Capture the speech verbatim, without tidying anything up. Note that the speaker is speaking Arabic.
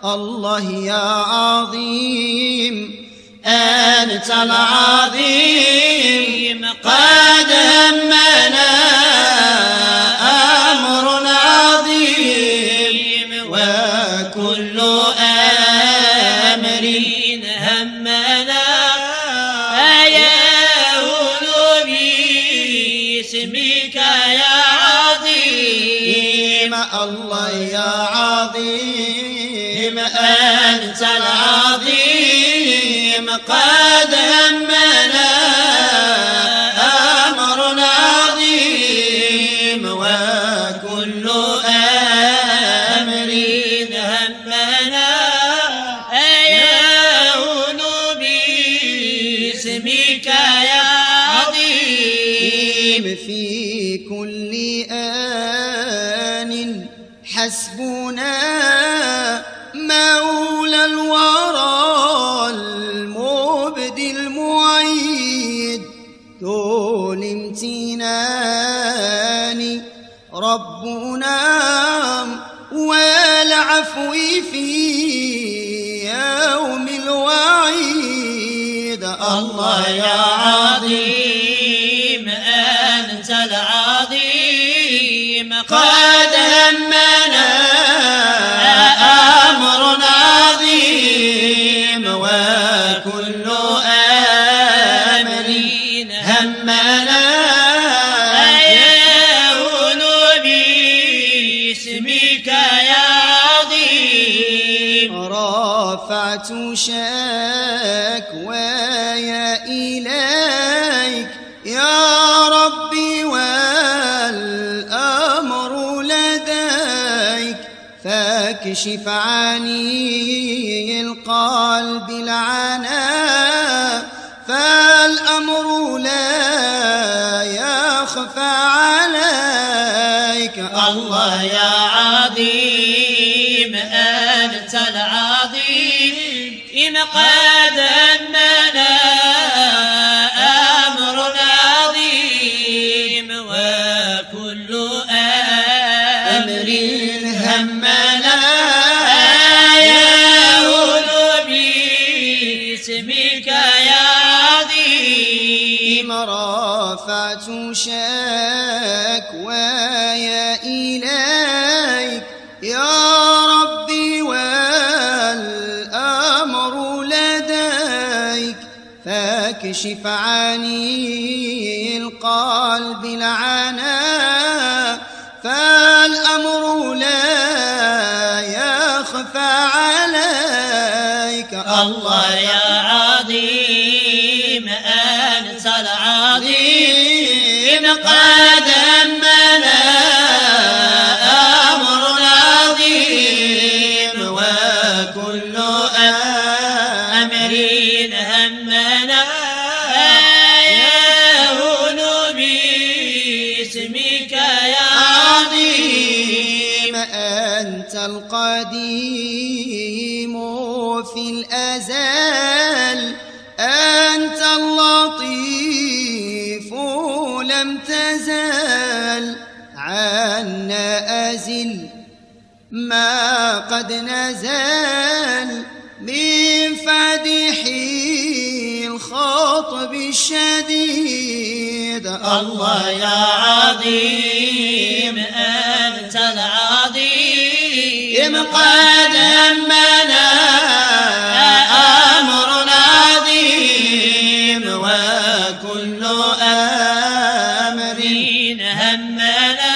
الله يا عظيم أنت العظيم قد همنا أمر عظيم وكل أمر همنا يهون باسمك يا عظيم الله يا عظيم أنت العظيم قد همنا أمر عظيم وكل أمر همنا يهون باسمك يا عظيم في كل آن حسبنا مولى الورى المبدي المعيد طول امتنان ربنا والعفو في يوم الوعيد الله يا عظيم أنت العظيم قد همنا أمر عظيم وكل أمر همنا يهون باسمك يا عظيم رفعت شكواي إليك يا ربي والأمر لديك فاكشف عني القلب العناء فالأمر لا يخفى عليك الله يا عظيم أنت العظيم إن قد همنا أمر عظيم وكل أمر همنا يهون باسمك يا عظيم رفعت شكواي إليك يا ربي والأمر لديك فاكشف عني القلب العناء فالأمر لا يخفى عليك الله يا عظيم أنت العظيم قد همنا أمر عظيم وكل أمر همنا يهون باسمك يا عظيم أنت القديم في الأزل أنت اللطيف لم تزل عنا أزل ما قد نزل من فدح الخطب الشديد الله يا عظيم أنت العظيم قد همنا أمر عظيم وكل أمر همنا